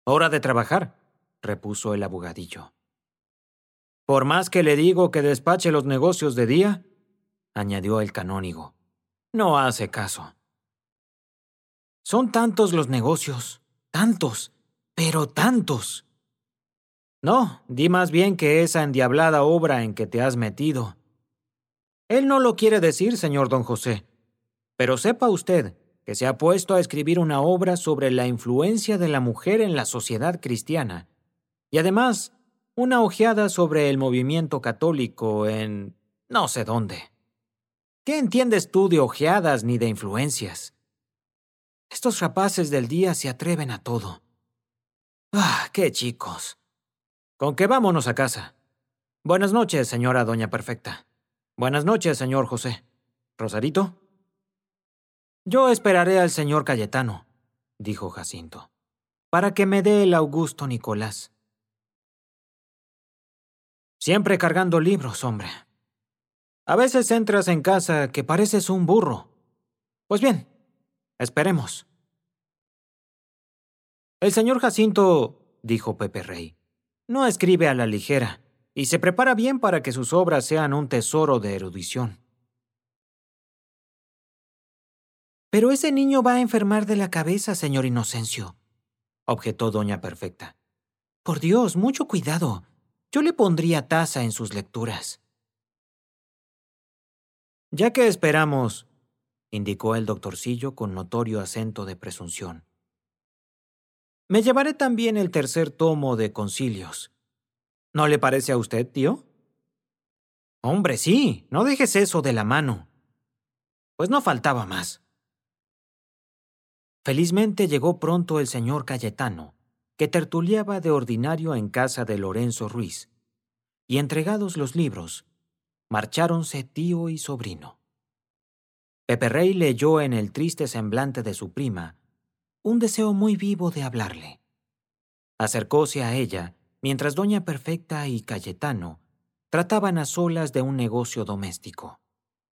Hora de trabajar, repuso el abogadillo. Por más que le digo que despache los negocios de día, añadió el canónigo, no hace caso. Son tantos los negocios, tantos, pero tantos. No, di más bien que esa endiablada obra en que te has metido. Él no lo quiere decir, señor don José, pero sepa usted que se ha puesto a escribir una obra sobre la influencia de la mujer en la sociedad cristiana, y además una ojeada sobre el movimiento católico en no sé dónde. ¿Qué entiendes tú de ojeadas ni de influencias? Estos rapaces del día se atreven a todo. ¡Ah, qué chicos! Con que vámonos a casa. Buenas noches, señora doña Perfecta. Buenas noches, señor José. ¿Rosarito? Yo esperaré al señor Cayetano, dijo Jacinto, para que me dé el Augusto Nicolás. Siempre cargando libros, hombre. A veces entras en casa que pareces un burro. Pues bien, esperemos. El señor Jacinto, dijo Pepe Rey, no escribe a la ligera y se prepara bien para que sus obras sean un tesoro de erudición. Pero ese niño va a enfermar de la cabeza, señor Inocencio, objetó doña Perfecta. Por Dios, mucho cuidado. Yo le pondría tasa en sus lecturas. Ya que esperamos, indicó el doctorcillo con notorio acento de presunción. Me llevaré también el tercer tomo de Concilios. ¿No le parece a usted, tío? Hombre, sí, no dejes eso de la mano. Pues no faltaba más. Felizmente llegó pronto el señor Cayetano, que tertuliaba de ordinario en casa de Lorenzo Ruiz, y entregados los libros, marcháronse tío y sobrino. Pepe Rey leyó en el triste semblante de su prima un deseo muy vivo de hablarle. Acercóse a ella mientras doña Perfecta y Cayetano trataban a solas de un negocio doméstico.